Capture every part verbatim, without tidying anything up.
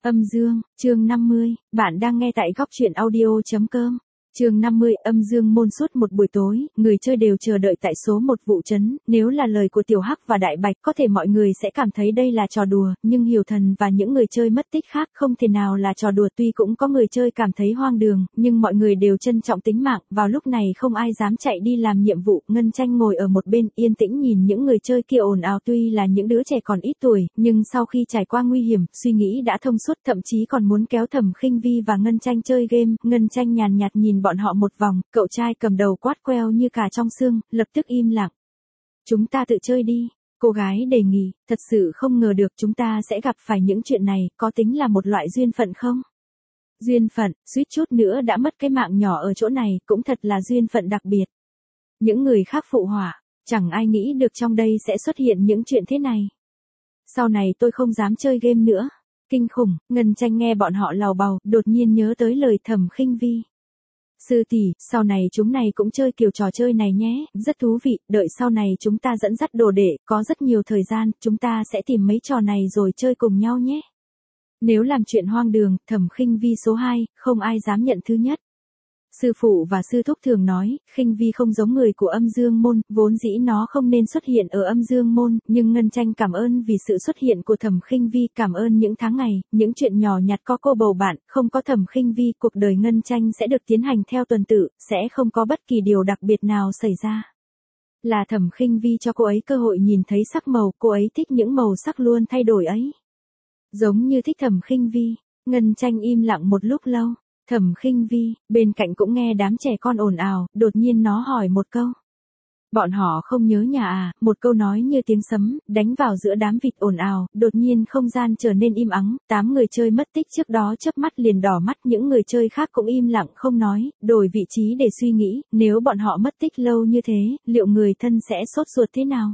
Âm dương, chương năm mươi, bạn đang nghe tại góc truyện audio chấm com. Chương năm mươi, âm dương môn. Suốt một buổi tối, người chơi đều chờ đợi tại số một vụ trấn, nếu là lời của Tiểu Hắc và Đại Bạch có thể mọi người sẽ cảm thấy đây là trò đùa, nhưng Hiểu Thần và những người chơi mất tích khác không thể nào là trò đùa. Tuy cũng có người chơi cảm thấy hoang đường, nhưng mọi người đều trân trọng tính mạng, vào lúc này không ai dám chạy đi làm nhiệm vụ. Ngân Tranh ngồi ở một bên, yên tĩnh nhìn những người chơi kia ồn ào. Tuy là những đứa trẻ còn ít tuổi, nhưng sau khi trải qua nguy hiểm, suy nghĩ đã thông suốt, thậm chí còn muốn kéo Thẩm Khinh Vi và Ngân Tranh chơi game. Ngân Tranh nhàn nhạt nhìn bọn họ một vòng, cậu trai cầm đầu quát queo như cả trong xương, lập tức im lặng. Chúng ta tự chơi đi. Cô gái đề nghị, thật sự không ngờ được chúng ta sẽ gặp phải những chuyện này, có tính là một loại duyên phận không? Duyên phận, suýt chút nữa đã mất cái mạng nhỏ ở chỗ này, cũng thật là duyên phận đặc biệt. Những người khác phụ họa, chẳng ai nghĩ được trong đây sẽ xuất hiện những chuyện thế này. Sau này tôi không dám chơi game nữa. Kinh khủng. Ngân Tranh nghe bọn họ lào bào, đột nhiên nhớ tới lời Thẩm Khinh Vi. Sư tỷ, sau này chúng này cũng chơi kiểu trò chơi này nhé, rất thú vị, đợi sau này chúng ta dẫn dắt đồ đệ, có rất nhiều thời gian, chúng ta sẽ tìm mấy trò này rồi chơi cùng nhau nhé. Nếu làm chuyện hoang đường, Thẩm Khinh Vi số hai, không ai dám nhận thứ nhất. Sư phụ và sư thúc thường nói, Khinh Vi không giống người của âm dương môn, vốn dĩ nó không nên xuất hiện ở âm dương môn, nhưng Ngân Tranh cảm ơn vì sự xuất hiện của Thẩm Khinh Vi, cảm ơn những tháng ngày, những chuyện nhỏ nhặt có cô bầu bạn, không có Thẩm Khinh Vi, cuộc đời Ngân Tranh sẽ được tiến hành theo tuần tự, sẽ không có bất kỳ điều đặc biệt nào xảy ra. Là Thẩm Khinh Vi cho cô ấy cơ hội nhìn thấy sắc màu, cô ấy thích những màu sắc luôn thay đổi ấy. Giống như thích Thẩm Khinh Vi. Ngân Tranh im lặng một lúc lâu. Thẩm Khinh Vi, bên cạnh cũng nghe đám trẻ con ồn ào, đột nhiên nó hỏi một câu. Bọn họ không nhớ nhà à, một câu nói như tiếng sấm, đánh vào giữa đám vịt ồn ào, đột nhiên không gian trở nên im ắng, tám người chơi mất tích trước đó chớp mắt liền đỏ mắt, những người chơi khác cũng im lặng không nói, đổi vị trí để suy nghĩ, nếu bọn họ mất tích lâu như thế, liệu người thân sẽ sốt ruột thế nào?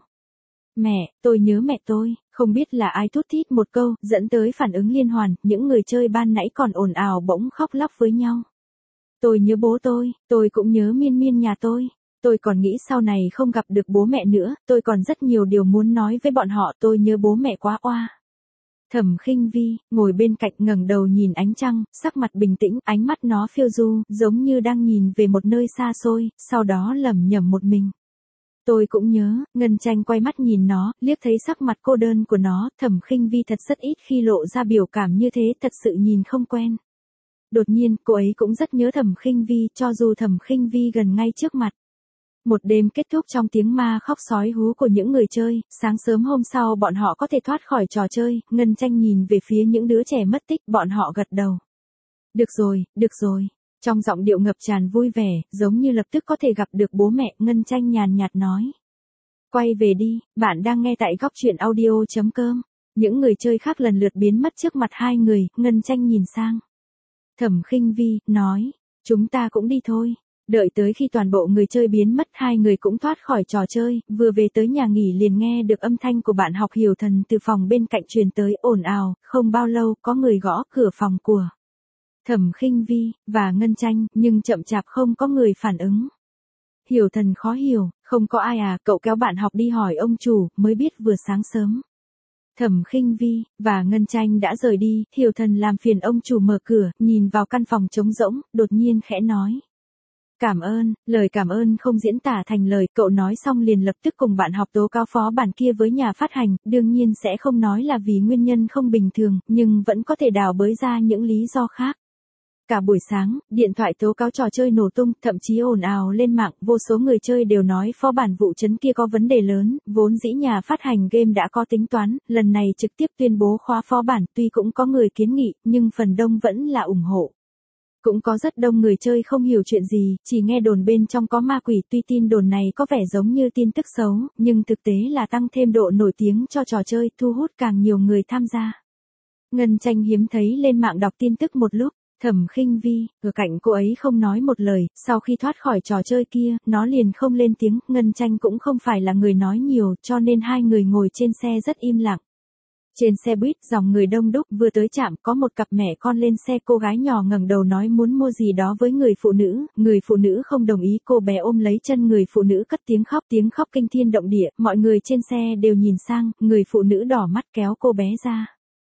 Mẹ, tôi nhớ mẹ tôi, không biết là ai thút thít một câu, dẫn tới phản ứng liên hoàn, những người chơi ban nãy còn ồn ào bỗng khóc lóc với nhau. Tôi nhớ bố tôi, tôi cũng nhớ Miên Miên nhà tôi, tôi còn nghĩ sau này không gặp được bố mẹ nữa, tôi còn rất nhiều điều muốn nói với bọn họ, tôi nhớ bố mẹ quá oa. Thẩm Khinh Vi, ngồi bên cạnh ngẩng đầu nhìn ánh trăng, sắc mặt bình tĩnh, ánh mắt nó phiêu du, giống như đang nhìn về một nơi xa xôi, sau đó lẩm nhẩm một mình. Tôi cũng nhớ. Ngân Tranh quay mắt nhìn nó, liếc thấy sắc mặt cô đơn của nó, Thẩm Khinh Vi thật rất ít khi lộ ra biểu cảm như thế, thật sự nhìn không quen. Đột nhiên, cô ấy cũng rất nhớ Thẩm Khinh Vi, cho dù Thẩm Khinh Vi gần ngay trước mặt. Một đêm kết thúc trong tiếng ma khóc sói hú của những người chơi, sáng sớm hôm sau bọn họ có thể thoát khỏi trò chơi, Ngân Tranh nhìn về phía những đứa trẻ mất tích, bọn họ gật đầu. Được rồi, được rồi. Trong giọng điệu ngập tràn vui vẻ, giống như lập tức có thể gặp được bố mẹ, Ngân Tranh nhàn nhạt nói. Quay về đi, bạn đang nghe tại góc truyện audio chấm com. Những người chơi khác lần lượt biến mất trước mặt hai người, Ngân Tranh nhìn sang. Thẩm Khinh Vi, nói, chúng ta cũng đi thôi. Đợi tới khi toàn bộ người chơi biến mất, hai người cũng thoát khỏi trò chơi, vừa về tới nhà nghỉ liền nghe được âm thanh của bạn học Hiểu Thần từ phòng bên cạnh truyền tới, ồn ào, không bao lâu có người gõ cửa phòng của Thẩm Khinh Vi và Ngân Tranh, nhưng chậm chạp không có người phản ứng. Hiểu Thần khó hiểu, không có ai à, cậu kéo bạn học đi hỏi ông chủ, mới biết vừa sáng sớm. Thẩm Khinh Vi và Ngân Tranh đã rời đi, Hiểu Thần làm phiền ông chủ mở cửa, nhìn vào căn phòng trống rỗng, đột nhiên khẽ nói. Cảm ơn, lời cảm ơn không diễn tả thành lời, cậu nói xong liền lập tức cùng bạn học tố cáo phó bản kia với nhà phát hành, đương nhiên sẽ không nói là vì nguyên nhân không bình thường, nhưng vẫn có thể đào bới ra những lý do khác. Cả buổi sáng, điện thoại tố cáo trò chơi nổ tung, thậm chí ồn ào lên mạng, vô số người chơi đều nói phó bản vụ trấn kia có vấn đề lớn, vốn dĩ nhà phát hành game đã có tính toán, lần này trực tiếp tuyên bố khóa phó bản, tuy cũng có người kiến nghị, nhưng phần đông vẫn là ủng hộ. Cũng có rất đông người chơi không hiểu chuyện gì, chỉ nghe đồn bên trong có ma quỷ, tuy tin đồn này có vẻ giống như tin tức xấu, nhưng thực tế là tăng thêm độ nổi tiếng cho trò chơi, thu hút càng nhiều người tham gia. Ngân Tranh hiếm thấy lên mạng đọc tin tức một lúc. Thẩm Khinh Vi, ở cạnh cô ấy không nói một lời, sau khi thoát khỏi trò chơi kia, nó liền không lên tiếng, Ngân Tranh cũng không phải là người nói nhiều, cho nên hai người ngồi trên xe rất im lặng. Trên xe buýt, dòng người đông đúc, vừa tới trạm, có một cặp mẹ con lên xe, cô gái nhỏ ngẩng đầu nói muốn mua gì đó với người phụ nữ, người phụ nữ không đồng ý, cô bé ôm lấy chân người phụ nữ cất tiếng khóc, tiếng khóc kinh thiên động địa, mọi người trên xe đều nhìn sang, người phụ nữ đỏ mắt kéo cô bé ra.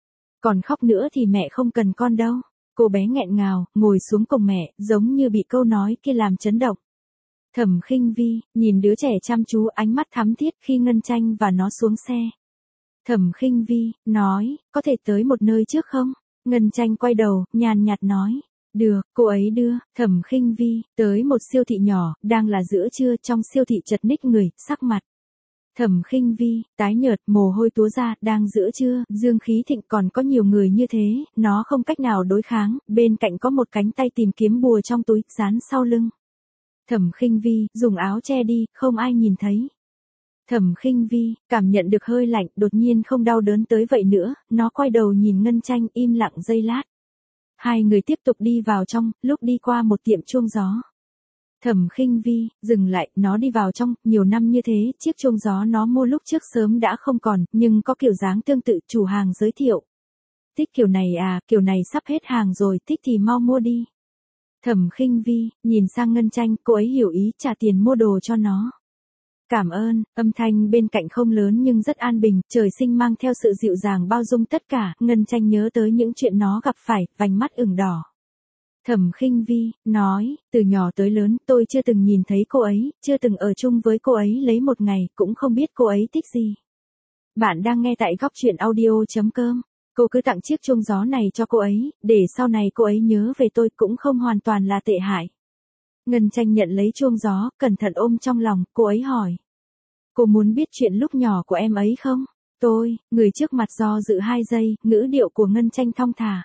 Còn khóc nữa thì mẹ không cần con đâu. Cô bé nghẹn ngào, ngồi xuống cùng mẹ, giống như bị câu nói kia làm chấn động. Thẩm Khinh Vi, nhìn đứa trẻ chăm chú ánh mắt thắm thiết khi Ngân Tranh và nó xuống xe. Thẩm Khinh Vi, nói, có thể tới một nơi trước không? Ngân Tranh quay đầu, nhàn nhạt nói. Được, cô ấy đưa, Thẩm Khinh Vi, tới một siêu thị nhỏ, đang là giữa trưa trong siêu thị chật ních người, sắc mặt. Thẩm Khinh Vi, tái nhợt, mồ hôi túa ra, đang giữa trưa, dương khí thịnh còn có nhiều người như thế, nó không cách nào đối kháng, bên cạnh có một cánh tay tìm kiếm bùa trong túi, dán sau lưng. Thẩm Khinh Vi, dùng áo che đi, không ai nhìn thấy. Thẩm Khinh Vi, cảm nhận được hơi lạnh, đột nhiên không đau đớn tới vậy nữa, nó quay đầu nhìn Ngân Tranh im lặng giây lát. Hai người tiếp tục đi vào trong, lúc đi qua một tiệm chuông gió. Thẩm Khinh Vi, dừng lại, nó đi vào trong, nhiều năm như thế, chiếc chuông gió nó mua lúc trước sớm đã không còn, nhưng có kiểu dáng tương tự, chủ hàng giới thiệu. Thích kiểu này à, kiểu này sắp hết hàng rồi, thích thì mau mua đi. Thẩm Khinh Vi, nhìn sang Ngân Tranh, cô ấy hiểu ý, trả tiền mua đồ cho nó. Cảm ơn, âm thanh bên cạnh không lớn nhưng rất an bình, trời sinh mang theo sự dịu dàng bao dung tất cả, Ngân Tranh nhớ tới những chuyện nó gặp phải, vành mắt ửng đỏ. Thẩm Khinh Vi, nói, từ nhỏ tới lớn, tôi chưa từng nhìn thấy cô ấy, chưa từng ở chung với cô ấy lấy một ngày, cũng không biết cô ấy thích gì. Bạn đang nghe tại góc truyện audio chấm com. Cô cứ tặng chiếc chuông gió này cho cô ấy, để sau này cô ấy nhớ về tôi, cũng không hoàn toàn là tệ hại. Ngân Tranh nhận lấy chuông gió, cẩn thận ôm trong lòng, cô ấy hỏi. Cô muốn biết chuyện lúc nhỏ của em ấy không? Tôi, người trước mặt do dự hai giây, ngữ điệu của Ngân Tranh thong thả.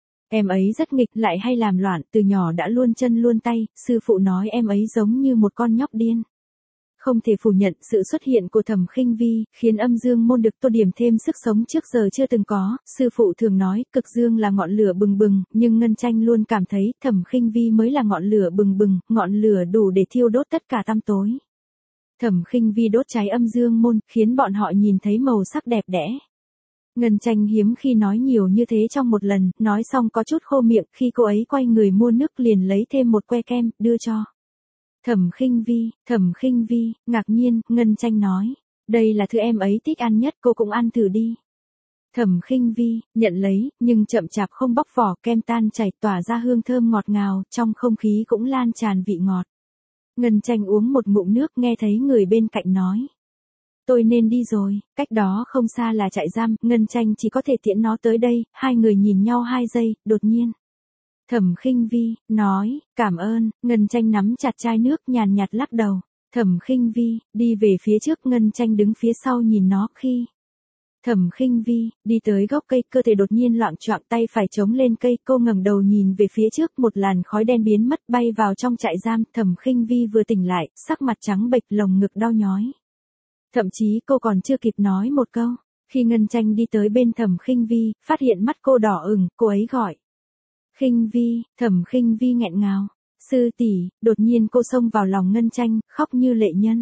Em ấy rất nghịch, lại hay làm loạn, từ nhỏ đã luôn chân luôn tay, sư phụ nói em ấy giống như một con nhóc điên. Không thể phủ nhận sự xuất hiện của Thẩm Khinh Vi, khiến âm dương môn được tô điểm thêm sức sống trước giờ chưa từng có, sư phụ thường nói, cực dương là ngọn lửa bừng bừng, nhưng Ngân Tranh luôn cảm thấy, Thẩm Khinh Vi mới là ngọn lửa bừng bừng, ngọn lửa đủ để thiêu đốt tất cả tăm tối. Thẩm Khinh Vi đốt cháy âm dương môn, khiến bọn họ nhìn thấy màu sắc đẹp đẽ. Ngân Tranh hiếm khi nói nhiều như thế trong một lần, nói xong có chút khô miệng, khi cô ấy quay người mua nước liền lấy thêm một que kem, đưa cho. Thẩm Khinh Vi, Thẩm Khinh Vi, ngạc nhiên, Ngân Tranh nói. Đây là thứ em ấy thích ăn nhất, cô cũng ăn thử đi. Thẩm Khinh Vi, nhận lấy, nhưng chậm chạp không bóc vỏ, kem tan chảy tỏa ra hương thơm ngọt ngào, trong không khí cũng lan tràn vị ngọt. Ngân Tranh uống một ngụm nước, nghe thấy người bên cạnh nói. Tôi nên đi rồi, cách đó không xa là trại giam, Ngân Tranh chỉ có thể tiễn nó tới đây, hai người nhìn nhau hai giây, đột nhiên. Thẩm Khinh Vi, nói, cảm ơn, Ngân Tranh nắm chặt chai nước nhàn nhạt lắc đầu. Thẩm Khinh Vi, đi về phía trước, Ngân Tranh đứng phía sau nhìn nó khi. Thẩm Khinh Vi, đi tới gốc cây, cơ thể đột nhiên loạng choạng, tay phải chống lên cây, cô ngẩng đầu nhìn về phía trước, một làn khói đen biến mất bay vào trong trại giam, Thẩm Khinh Vi vừa tỉnh lại, sắc mặt trắng bệch, lồng ngực đau nhói. Thậm chí cô còn chưa kịp nói một câu, khi Ngân Tranh đi tới bên Thẩm Khinh Vi, phát hiện mắt cô đỏ ửng, cô ấy gọi. Khinh Vi, Thẩm Khinh Vi nghẹn ngào. Sư tỷ, đột nhiên cô xông vào lòng Ngân Tranh, khóc như lệ nhân.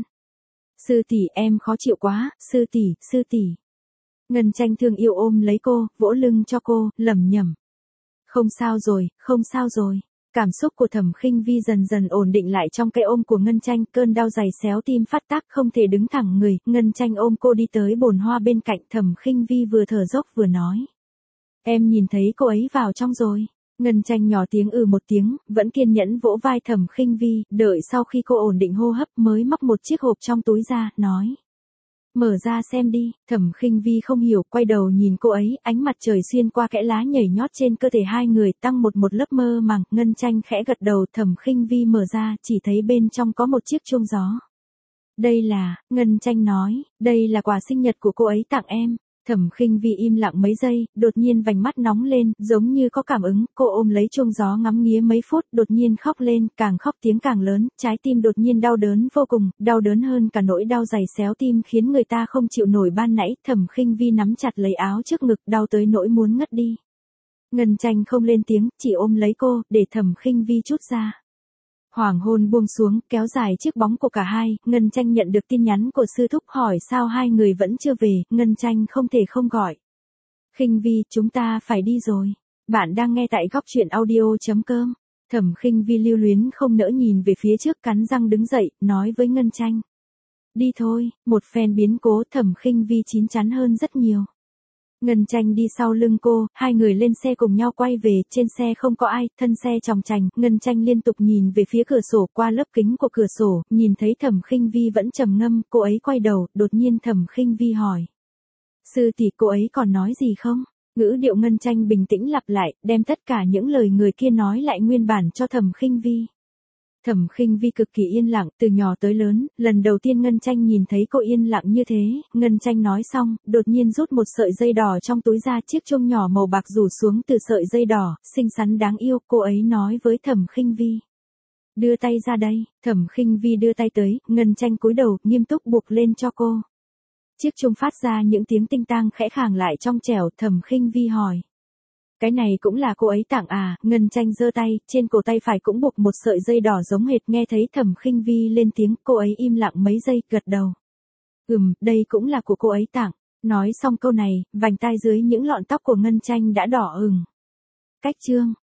Sư tỷ, em khó chịu quá, sư tỷ, sư tỷ. Ngân Tranh thương yêu ôm lấy cô, vỗ lưng cho cô, lẩm nhẩm. Không sao rồi, không sao rồi. Cảm xúc của Thẩm Khinh Vi dần dần ổn định lại trong cái ôm của Ngân Tranh, cơn đau dày xéo tim phát tác, không thể đứng thẳng người, Ngân Tranh ôm cô đi tới bồn hoa bên cạnh, Thẩm Khinh Vi vừa thở dốc vừa nói. Em nhìn thấy cô ấy vào trong rồi. Ngân Tranh nhỏ tiếng ừ một tiếng, vẫn kiên nhẫn vỗ vai Thẩm Khinh Vi, đợi sau khi cô ổn định hô hấp mới móc một chiếc hộp trong túi ra, nói. Mở ra xem đi, Thẩm Khinh Vi không hiểu, quay đầu nhìn cô ấy, ánh mặt trời xuyên qua kẽ lá nhảy nhót trên cơ thể hai người, tăng một một lớp mơ màng, Ngân Tranh khẽ gật đầu, Thẩm Khinh Vi mở ra, chỉ thấy bên trong có một chiếc chuông gió. Đây là, Ngân Tranh nói, đây là quà sinh nhật của cô ấy tặng em. Thẩm Khinh Vi im lặng mấy giây, đột nhiên vành mắt nóng lên, giống như có cảm ứng, cô ôm lấy chuông gió ngắm nghía mấy phút, đột nhiên khóc lên, càng khóc tiếng càng lớn, trái tim đột nhiên đau đớn vô cùng, đau đớn hơn cả nỗi đau dày xéo tim khiến người ta không chịu nổi ban nãy, Thẩm Khinh Vi nắm chặt lấy áo trước ngực, đau tới nỗi muốn ngất đi. Ngân Tranh không lên tiếng, chỉ ôm lấy cô, để Thẩm Khinh Vi trút ra. Hoàng hôn buông xuống, kéo dài chiếc bóng của cả hai, Ngân Tranh nhận được tin nhắn của sư thúc hỏi sao hai người vẫn chưa về, Ngân Tranh không thể không gọi. Khinh Vi, chúng ta phải đi rồi. Bạn đang nghe tại góc truyện audio chấm com. Thẩm Khinh Vi lưu luyến không nỡ nhìn về phía trước, cắn răng đứng dậy, nói với Ngân Tranh. Đi thôi, một phen biến cố, Thẩm Khinh Vi chín chắn hơn rất nhiều. Ngân Tranh đi sau lưng cô, hai người lên xe cùng nhau quay về, trên xe không có ai, thân xe tròng trành, Ngân Tranh liên tục nhìn về phía cửa sổ, qua lớp kính của cửa sổ, nhìn thấy Thẩm Khinh Vi vẫn trầm ngâm, cô ấy quay đầu, đột nhiên Thẩm Khinh Vi hỏi. Sư tỷ, cô ấy còn nói gì không? Ngữ điệu Ngân Tranh bình tĩnh lặp lại, đem tất cả những lời người kia nói lại nguyên bản cho Thẩm Khinh Vi. Thẩm Khinh Vi cực kỳ yên lặng, từ nhỏ tới lớn, lần đầu tiên Ngân Tranh nhìn thấy cô yên lặng như thế, Ngân Tranh nói xong, đột nhiên rút một sợi dây đỏ trong túi ra, chiếc chuông nhỏ màu bạc rủ xuống từ sợi dây đỏ, xinh xắn đáng yêu, cô ấy nói với Thẩm Khinh Vi. Đưa tay ra đây, Thẩm Khinh Vi đưa tay tới, Ngân Tranh cúi đầu, nghiêm túc buộc lên cho cô. Chiếc chuông phát ra những tiếng tinh tang khẽ khàng lại trong trẻo, Thẩm Khinh Vi hỏi. Cái này cũng là cô ấy tặng à? Ngân Tranh giơ tay, trên cổ tay phải cũng buộc một sợi dây đỏ giống hệt, nghe thấy Thẩm Khinh Vi lên tiếng, cô ấy im lặng mấy giây, gật đầu. Ừm, đây cũng là của cô ấy tặng. Nói xong câu này, vành tai dưới những lọn tóc của Ngân Tranh đã đỏ ửng. Cách chương